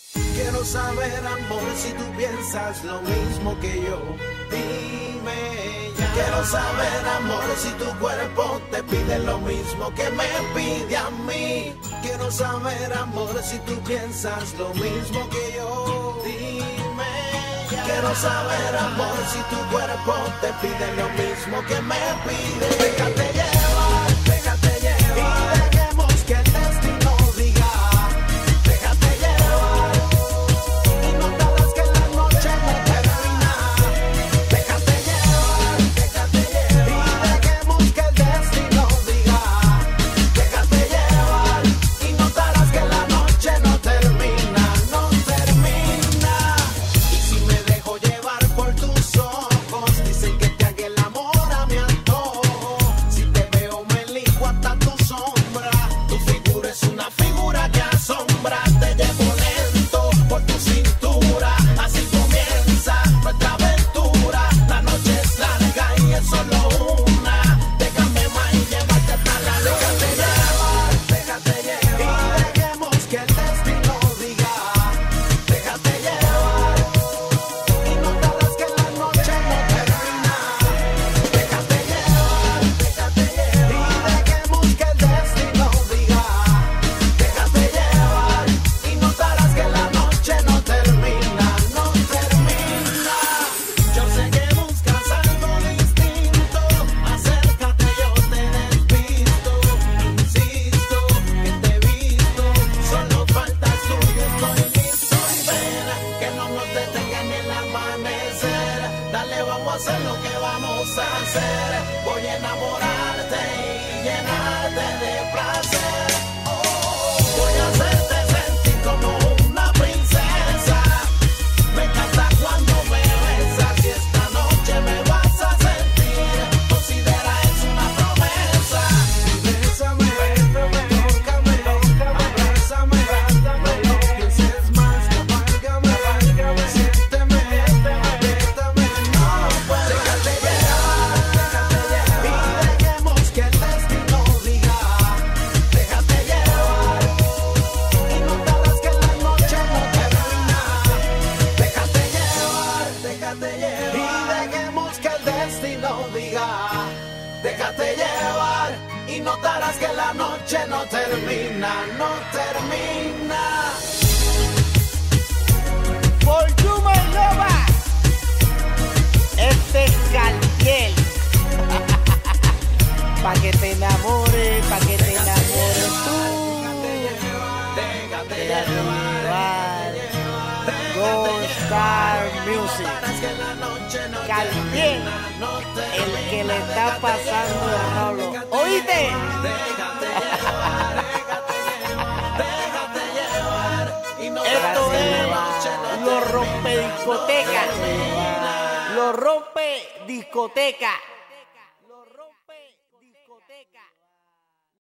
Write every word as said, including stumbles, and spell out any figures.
Quiero saber, amor, si tú piensas lo mismo que yo. Dime ya. Quiero saber, amor, si tu cuerpo te pide lo mismo que me pide a mí. Quiero saber, amor, si tú piensas lo mismo que yo. Dime ya. Quiero saber, amor, si tu cuerpo te pide lo mismo que me pide. Déjate llevar, déjate llevar. Y dejemos que el destino diga. Lo rompe discoteca.